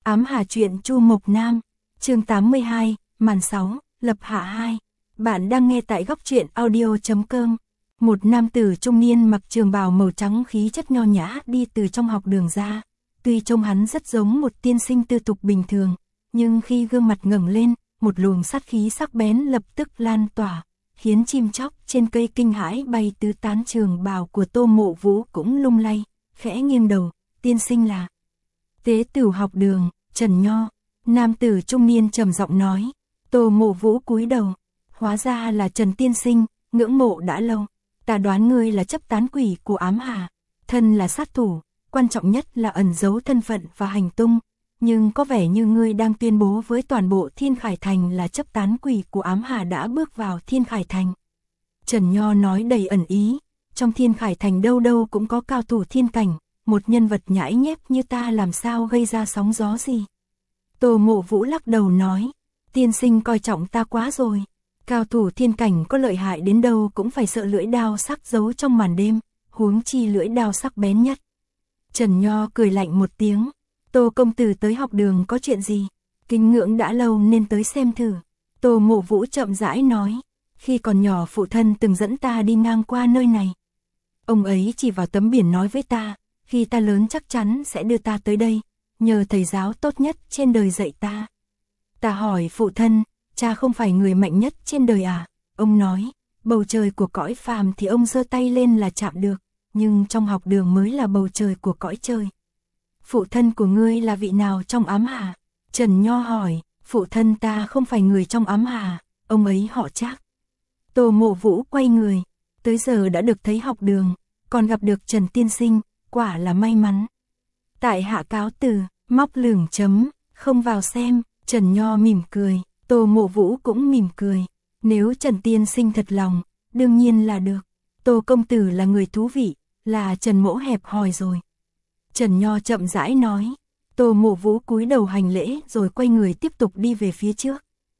Ám Hà truyện Chu Mộc Nam, chương 82, màn 6, lập hạ 2. Bạn đang nghe tại góc truyện audio.com. Một nam tử trung niên mặc trường bào màu trắng khí chất nho nhã đi từ trong học đường ra. Tuy trông hắn rất giống một tiên sinh tư tục bình thường, nhưng khi gương mặt ngẩng lên, một luồng sát khí sắc bén lập tức lan tỏa, khiến chim chóc trên cây kinh hãi bay tứ tán. Trường bào của Tô Mộ Vũ cũng lung lay, khẽ nghiêng đầu. Tiên sinh là Tế Tửu học đường, Trần Nho. Nam tử trung niên trầm giọng nói. Tô Mộ Vũ cúi đầu. Hóa ra là Trần tiên sinh, ngưỡng mộ đã lâu. Ta đoán ngươi là chấp tán quỷ của Ám Hà, thân là sát thủ, quan trọng nhất là ẩn giấu thân phận và hành tung. Nhưng có vẻ như ngươi đang tuyên bố với toàn bộ Thiên Khải Thành là chấp tán quỷ của Ám Hà đã bước vào Thiên Khải Thành. Trần Nho nói đầy ẩn ý. Trong Thiên Khải Thành đâu đâu cũng có cao thủ thiên cảnh, một nhân vật nhãi nhép như ta làm sao gây ra sóng gió gì. Tô Mộ Vũ lắc đầu nói. Tiên sinh coi trọng ta quá rồi. Cao thủ thiên cảnh có lợi hại đến đâu cũng phải sợ lưỡi đao sắc giấu trong màn đêm, huống chi lưỡi đao sắc bén nhất. Trần Nho cười lạnh một tiếng. Tô công tử tới học đường có chuyện gì? Kính ngưỡng đã lâu nên tới xem thử. Tô Mộ Vũ chậm rãi nói. Khi còn nhỏ phụ thân từng dẫn ta đi ngang qua nơi này. Ông ấy chỉ vào tấm biển nói với ta, khi ta lớn chắc chắn sẽ đưa ta tới đây, nhờ thầy giáo tốt nhất trên đời dạy ta. Ta hỏi phụ thân, cha không phải người mạnh nhất trên đời à? Ông nói, bầu trời của cõi phàm thì ông giơ tay lên là chạm được, nhưng trong học đường mới là bầu trời của cõi trời. Phụ thân của ngươi là vị nào trong Ám Hà? Trần Nho hỏi, phụ thân ta không phải người trong Ám Hà, ông ấy họ Trác. Tô Mộ Vũ quay người, tới giờ đã được thấy học đường, còn gặp được Trần tiên sinh, quả là may mắn. Tại hạ cáo từ, móc lửng chấm, không vào xem. Trần Nho mỉm cười, Tô Mộ Vũ cũng mỉm cười. Nếu Trần tiên sinh thật lòng, đương nhiên là được. Tô công tử là người thú vị, là Trần mỗ hẹp hòi rồi. Trần Nho chậm rãi nói. Tô Mộ Vũ cúi đầu hành lễ rồi quay người tiếp tục đi về phía trước.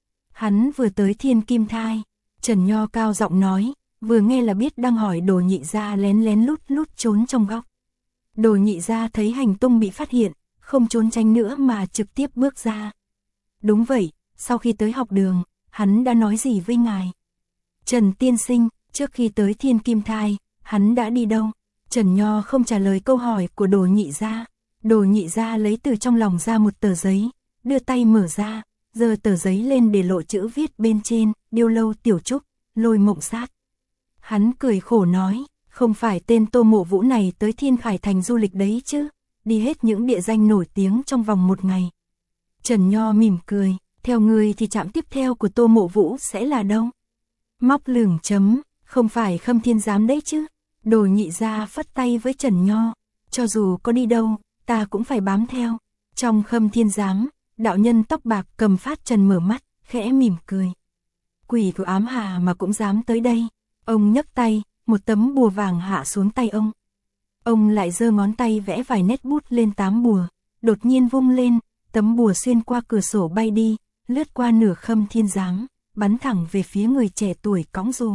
Hắn vừa tới Thiên Kim Thai. Trần Nho cao giọng nói, vừa nghe là biết đang hỏi Đồ Nhị Gia lén lén lút lút trốn trong góc. Đồ Nhị Gia thấy hành tung bị phát hiện, không trốn tránh nữa mà trực tiếp bước ra. Đúng vậy, sau khi tới học đường, hắn đã nói gì với ngài? Trần tiên sinh, trước khi tới Thiên Kim Thai, hắn đã đi đâu? Trần Nho không trả lời câu hỏi của Đồ Nhị Gia. Đồ Nhị Gia lấy từ trong lòng ra một tờ giấy, đưa tay mở ra, giơ tờ giấy lên để lộ chữ viết bên trên, Điêu Lâu Tiểu Trúc, Lôi Mộng Sát. Hắn cười khổ nói, không phải tên Tô Mộ Vũ này tới Thiên Khải Thành du lịch đấy chứ, đi hết những địa danh nổi tiếng trong vòng một ngày. Trần Nho mỉm cười, theo người thì trạm tiếp theo của Tô Mộ Vũ sẽ là đâu? Móc lửng chấm, không phải Khâm Thiên Giám đấy chứ? Đồ Nhị Gia phất tay với Trần Nho, cho dù có đi đâu, ta cũng phải bám theo. Trong Khâm Thiên Giám, đạo nhân tóc bạc cầm phát trần mở mắt, khẽ mỉm cười. Quỷ của Ám Hà mà cũng dám tới đây. Ông nhấc tay, một tấm bùa vàng hạ xuống tay ông. Ông lại giơ ngón tay vẽ vài nét bút lên tám bùa, đột nhiên vung lên, tấm bùa xuyên qua cửa sổ bay đi, lướt qua nửa Khâm Thiên Giám, bắn thẳng về phía người trẻ tuổi cõng dù.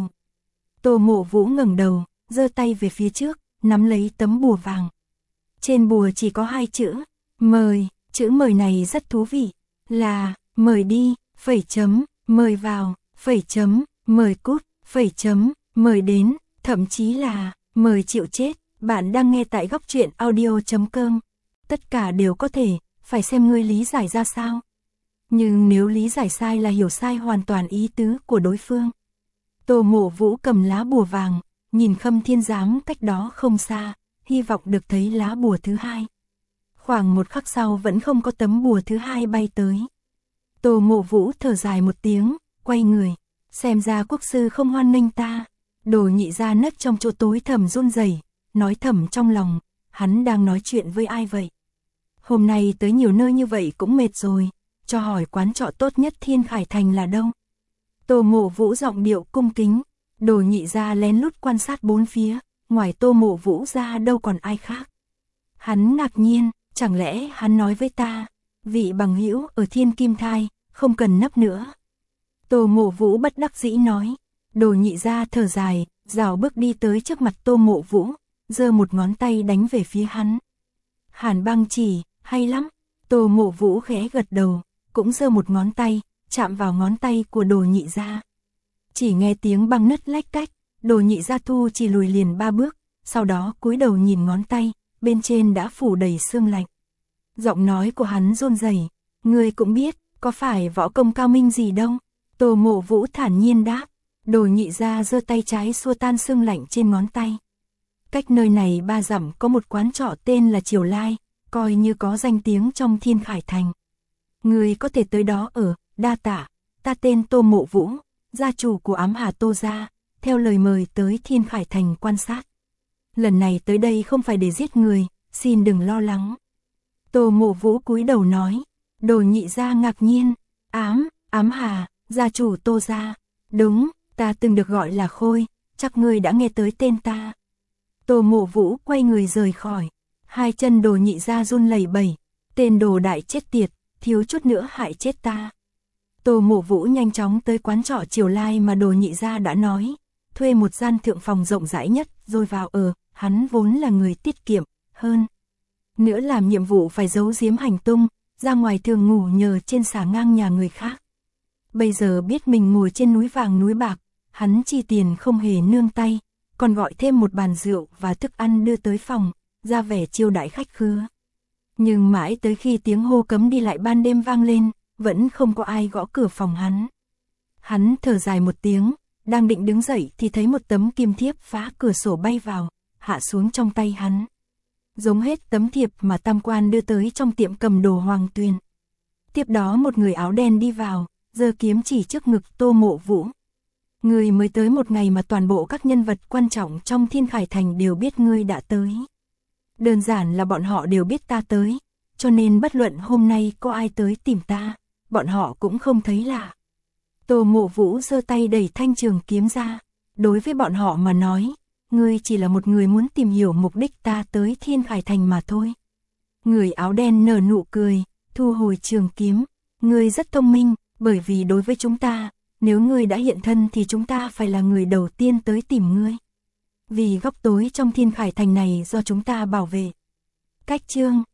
Tô Mộ Vũ ngẩng đầu, giơ tay về phía trước, nắm lấy tấm bùa vàng. Trên bùa chỉ có hai chữ, mời. Chữ mời này rất thú vị, là mời đi, phẩy chấm, mời vào, phẩy chấm, mời cút, phẩy chấm, mời đến, thậm chí là mời chịu chết. Bạn đang nghe tại góc truyện audio.com. Tất cả đều có thể, phải xem ngươi lý giải ra sao. Nhưng nếu lý giải sai là hiểu sai hoàn toàn ý tứ của đối phương. Tô Mộ Vũ cầm lá bùa vàng, nhìn Khâm Thiên Giám cách đó không xa, hy vọng được thấy lá bùa thứ hai. Khoảng một khắc sau vẫn không có tấm bùa thứ hai bay tới. Tô Mộ Vũ thở dài một tiếng, quay người. Xem ra quốc sư không hoan nghênh ta. Đồ Nhị Gia nấp trong chỗ tối thầm run rẩy, nói thầm trong lòng, hắn đang nói chuyện với ai vậy? Hôm nay tới nhiều nơi như vậy cũng mệt rồi, cho hỏi quán trọ tốt nhất Thiên Khải Thành là đâu? Tô Mộ Vũ giọng điệu cung kính. Đồ Nhị Gia lén lút quan sát bốn phía, ngoài Tô Mộ Vũ ra đâu còn ai khác. Hắn ngạc nhiên, chẳng lẽ hắn nói với ta, vị bằng hữu ở Thiên Kim Thai, không cần nấp nữa. Tô Mộ Vũ bất đắc dĩ nói. Đồ Nhị Gia thở dài, rảo bước đi tới trước mặt Tô Mộ Vũ, giơ một ngón tay đánh về phía hắn. Hàn Băng chỉ, hay lắm. Tô Mộ Vũ khẽ gật đầu, cũng giơ một ngón tay, chạm vào ngón tay của Đồ Nhị Gia. Chỉ nghe tiếng băng nứt lách cách, Đồ Nhị Gia Thu chỉ lùi liền 3 bước, sau đó cúi đầu nhìn ngón tay, bên trên đã phủ đầy sương lạnh. Giọng nói của hắn run rẩy, "Ngươi cũng biết, có phải võ công cao minh gì đâu?" Tô Mộ Vũ thản nhiên đáp. Đồ Nhị Gia giơ tay trái xua tan sương lạnh trên ngón tay. Cách nơi này 3 dặm có một quán trọ tên là Triều Lai, coi như có danh tiếng trong Thiên Khải Thành. Ngươi có thể tới đó ở, đa tạ, ta tên Tô Mộ Vũ, gia chủ của Ám Hà Tô gia, theo lời mời tới Thiên Khải Thành quan sát. Lần này tới đây không phải để giết người, xin đừng lo lắng. Tô Mộ Vũ cúi đầu nói. Đồ Nhị Gia ngạc nhiên, Ám Hà, gia chủ Tô gia. Đúng, ta từng được gọi là Khôi, chắc ngươi đã nghe tới tên ta. Tô Mộ Vũ quay người rời khỏi, hai chân Đồ Nhị Gia run lẩy bẩy, tên đồ đại chết tiệt, thiếu chút nữa hại chết ta. Tô Mộ Vũ nhanh chóng tới quán trọ Triều Lai mà Đồ Nhị Gia đã nói, thuê một gian thượng phòng rộng rãi nhất rồi vào ở, hắn vốn là người tiết kiệm, hơn nữa làm nhiệm vụ phải giấu giếm hành tung, ra ngoài thường ngủ nhờ trên xà ngang nhà người khác. Bây giờ biết mình ngồi trên núi vàng núi bạc, hắn chi tiền không hề nương tay, còn gọi thêm một bàn rượu và thức ăn đưa tới phòng, ra vẻ chiêu đãi khách khứa. Nhưng mãi tới khi tiếng hô cấm đi lại ban đêm vang lên, vẫn không có ai gõ cửa phòng hắn. Hắn thở dài một tiếng, đang định đứng dậy thì thấy một tấm kim thiếp phá cửa sổ bay vào, hạ xuống trong tay hắn. Giống hết tấm thiệp mà Tam Quan đưa tới trong tiệm cầm đồ Hoàng Tuyền. Tiếp đó một người áo đen đi vào, giơ kiếm chỉ trước ngực Tô Mộ Vũ. Ngươi mới tới một ngày mà toàn bộ các nhân vật quan trọng trong Thiên Khải Thành đều biết ngươi đã tới. Đơn giản là bọn họ đều biết ta tới, cho nên bất luận hôm nay có ai tới tìm ta, bọn họ cũng không thấy lạ. Tô Mộ Vũ giơ tay đẩy thanh trường kiếm ra, đối với bọn họ mà nói, ngươi chỉ là một người muốn tìm hiểu mục đích ta tới Thiên Khải Thành mà thôi. Người áo đen nở nụ cười, thu hồi trường kiếm, ngươi rất thông minh, bởi vì đối với chúng ta, nếu ngươi đã hiện thân thì chúng ta phải là người đầu tiên tới tìm ngươi. Vì góc tối trong Thiên Khải Thành này do chúng ta bảo vệ. Cách chương